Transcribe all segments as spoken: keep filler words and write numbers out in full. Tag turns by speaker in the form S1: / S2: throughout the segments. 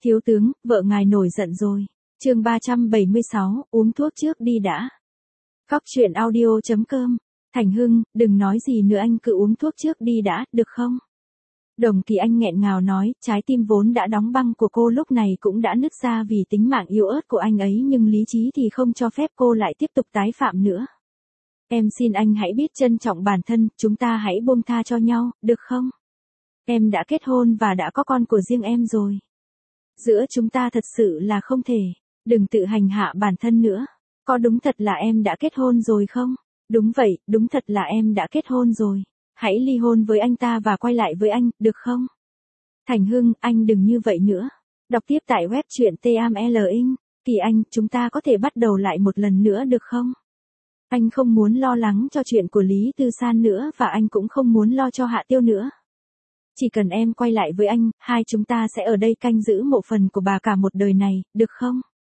S1: Thiếu tướng, vợ ngài nổi giận rồi. Chương ba trăm bảy mươi sáu, uống thuốc trước đi đã. Cóc truyện audio chấm com. Thành Hưng, đừng nói gì nữa, anh cứ uống thuốc trước đi đã, được không? Đồng Kỳ Anh nghẹn ngào nói, trái tim vốn đã đóng băng của cô lúc này cũng đã nứt ra vì tính mạng yếu ớt của anh ấy, nhưng lý trí thì không cho phép cô lại tiếp tục tái phạm nữa. Em xin anh hãy biết trân trọng bản thân, chúng ta hãy buông tha cho nhau, được không? Em đã kết hôn và đã có con của riêng em rồi. Giữa chúng ta thật sự là không thể. Đừng tự hành hạ bản thân nữa. Có đúng thật là em đã kết hôn rồi không? Đúng vậy, đúng thật là em đã kết hôn rồi. Hãy ly hôn với anh ta và quay lại với anh, được không? Thành Hưng, anh đừng như vậy nữa. Đọc tiếp tại web truyện T A M L Inc. Kỳ Anh, chúng ta có thể bắt đầu lại một lần nữa được không? Anh không muốn lo lắng cho chuyện của Lý Tư San nữa và anh cũng không muốn lo cho Hạ Tiêu nữa. Chỉ cần em quay lại với anh, hai chúng ta sẽ ở đây canh giữ mộ phần của bà cả một đời này, được không?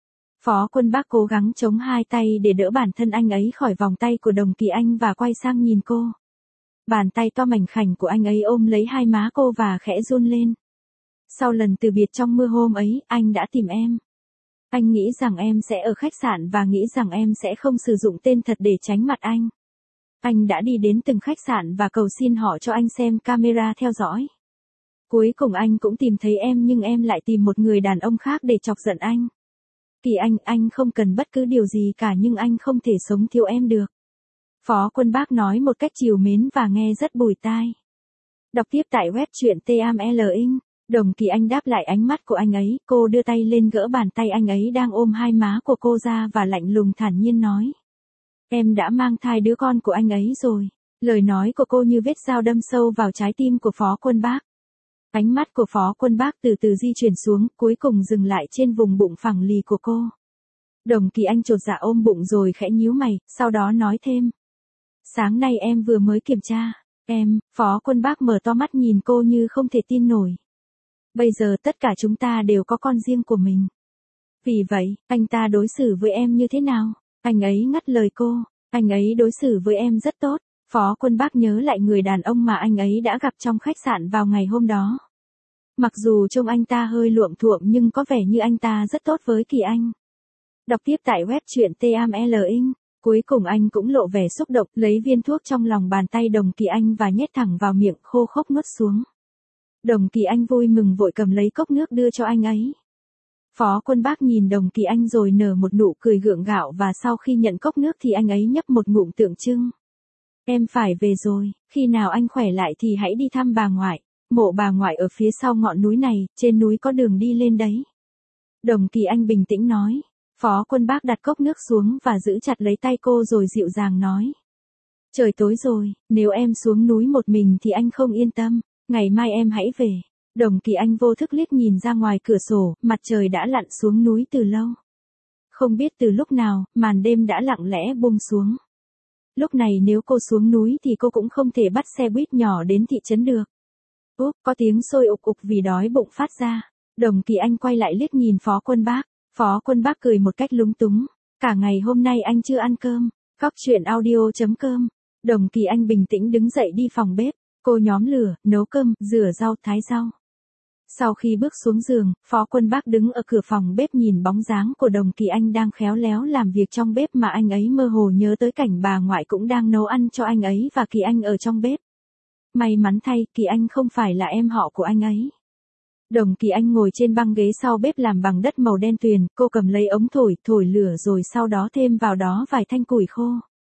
S1: Phó Quân Bác cố gắng chống hai tay để đỡ bản thân anh ấy khỏi vòng tay của Đồng Kỳ Anh và quay sang nhìn cô. Bàn tay to mảnh khảnh của anh ấy ôm lấy hai má cô và khẽ run lên. Sau lần từ biệt trong mưa hôm ấy, anh đã tìm em. Anh nghĩ rằng em sẽ ở khách sạn và nghĩ rằng em sẽ không sử dụng tên thật để tránh mặt anh. Anh đã đi đến từng khách sạn và cầu xin họ cho anh xem camera theo dõi. Cuối cùng anh cũng tìm thấy em, nhưng em lại tìm một người đàn ông khác để chọc giận anh. Kỳ Anh, anh không cần bất cứ điều gì cả, nhưng anh không thể sống thiếu em được. Phó Quân Bác nói một cách trìu mến và nghe rất bùi tai. Đọc tiếp tại web truyện T A M L Inc. Đồng Kỳ Anh đáp lại ánh mắt của anh ấy, cô đưa tay lên gỡ bàn tay anh ấy đang ôm hai má của cô ra và lạnh lùng thản nhiên nói. Em đã mang thai đứa con của anh ấy rồi. Lời nói của cô như vết dao đâm sâu vào trái tim của Phó Quân Bác. Ánh mắt của Phó Quân Bác từ từ di chuyển xuống, cuối cùng dừng lại trên vùng bụng phẳng lì của cô. Đồng Kỳ Anh chột dạ ôm bụng rồi khẽ nhíu mày, sau đó nói thêm. Sáng nay em vừa mới kiểm tra. Em, Phó Quân Bác mở to mắt nhìn cô như không thể tin nổi. Bây giờ tất cả chúng ta đều có con riêng của mình. Vì vậy, anh ta đối xử với em như thế nào? Anh ấy ngắt lời cô. Anh ấy đối xử với em rất tốt. Phó Quân Bác nhớ lại người đàn ông mà anh ấy đã gặp trong khách sạn vào ngày hôm đó. Mặc dù trông anh ta hơi luộm thuộm nhưng có vẻ như anh ta rất tốt với Kỳ Anh. Đọc tiếp tại web truyện T A M L Inc. Cuối cùng anh cũng lộ vẻ xúc động, lấy viên thuốc trong lòng bàn tay Đồng Kỳ Anh và nhét thẳng vào miệng, khô khốc nuốt xuống. Đồng Kỳ Anh vui mừng vội cầm lấy cốc nước đưa cho anh ấy. Phó Quân Bác nhìn Đồng Kỳ Anh rồi nở một nụ cười gượng gạo và sau khi nhận cốc nước thì anh ấy nhấp một ngụm tượng trưng. Em phải về rồi, khi nào anh khỏe lại thì hãy đi thăm bà ngoại. Mộ bà ngoại ở phía sau ngọn núi này, trên núi có đường đi lên đấy. Đồng Kỳ Anh bình tĩnh nói. Phó Quân Bác đặt cốc nước xuống và giữ chặt lấy tay cô rồi dịu dàng nói. Trời tối rồi, nếu em xuống núi một mình thì anh không yên tâm, ngày mai em hãy về. Đồng Kỳ Anh vô thức liếc nhìn ra ngoài cửa sổ, mặt trời đã lặn xuống núi từ lâu. Không biết từ lúc nào, màn đêm đã lặng lẽ buông xuống. Lúc này nếu cô xuống núi thì cô cũng không thể bắt xe buýt nhỏ đến thị trấn được. Úp, có tiếng sôi ục ục vì đói bụng phát ra. Đồng Kỳ Anh quay lại liếc nhìn Phó Quân Bác. Phó Quân Bác cười một cách lúng túng. Cả ngày hôm nay anh chưa ăn cơm. Cóc truyện audio chấm com. Đồng Kỳ Anh bình tĩnh đứng dậy đi phòng bếp. Cô nhóm lửa, nấu cơm, rửa rau, thái rau. Sau khi bước xuống giường, Phó Quân Bác đứng ở cửa phòng bếp nhìn bóng dáng của Đồng Kỳ Anh đang khéo léo làm việc trong bếp mà anh ấy mơ hồ nhớ tới cảnh bà ngoại cũng đang nấu ăn cho anh ấy và Kỳ Anh ở trong bếp. May mắn thay, Kỳ Anh không phải là em họ của anh ấy. Đồng Kỳ Anh ngồi trên băng ghế sau bếp làm bằng đất màu đen tuyền, cô cầm lấy ống thổi, thổi lửa rồi sau đó thêm vào đó vài thanh củi khô.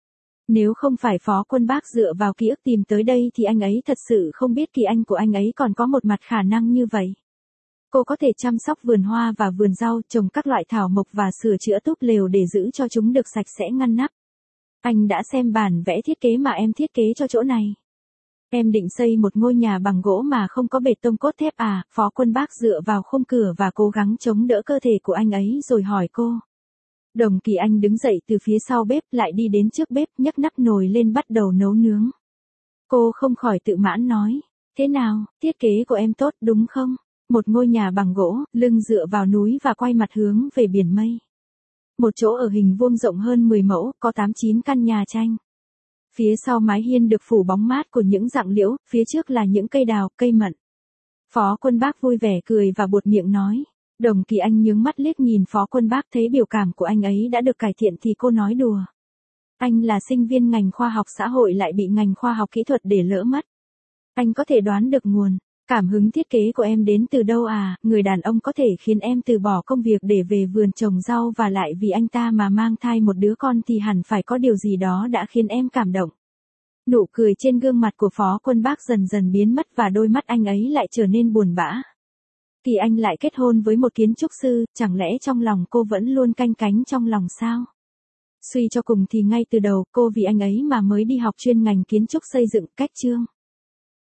S1: Nếu không phải Phó Quân Bác dựa vào ký ức tìm tới đây thì anh ấy thật sự không biết Kỳ Anh của anh ấy còn có một mặt khả năng như vậy. Cô có thể chăm sóc vườn hoa và vườn rau, trồng các loại thảo mộc và sửa chữa túp lều để giữ cho chúng được sạch sẽ ngăn nắp. Anh đã xem bản vẽ thiết kế mà em thiết kế cho chỗ này. Em định xây một ngôi nhà bằng gỗ mà không có bê tông cốt thép à? Phó Quân Bác dựa vào khung cửa và cố gắng chống đỡ cơ thể của anh ấy rồi hỏi cô. Đồng Kỳ Anh đứng dậy từ phía sau bếp lại đi đến trước bếp nhấc nắp nồi lên bắt đầu nấu nướng. Cô không khỏi tự mãn nói. Thế nào, thiết kế của em tốt đúng không? Một ngôi nhà bằng gỗ, lưng dựa vào núi và quay mặt hướng về biển mây. Một chỗ ở hình vuông rộng hơn mười mẫu, có tám chín căn nhà tranh. Phía sau mái hiên được phủ bóng mát của những rặng liễu, phía trước là những cây đào, cây mận. Phó Quân Bác vui vẻ cười và buột miệng nói. Đồng Kỳ Anh nhướng mắt liếc nhìn Phó Quân Bác, thấy biểu cảm của anh ấy đã được cải thiện thì cô nói đùa. Anh là sinh viên ngành khoa học xã hội lại bị ngành khoa học kỹ thuật để lỡ mất. Anh có thể đoán được nguồn cảm hứng thiết kế của em đến từ đâu à? Người đàn ông có thể khiến em từ bỏ công việc để về vườn trồng rau và lại vì anh ta mà mang thai một đứa con thì hẳn phải có điều gì đó đã khiến em cảm động. Nụ cười trên gương mặt của Phó Quân Bác dần dần biến mất và đôi mắt anh ấy lại trở nên buồn bã. Kỳ Anh lại kết hôn với một kiến trúc sư, chẳng lẽ trong lòng cô vẫn luôn canh cánh trong lòng sao? Suy cho cùng thì ngay từ đầu cô vì anh ấy mà mới đi học chuyên ngành kiến trúc xây dựng cách chương.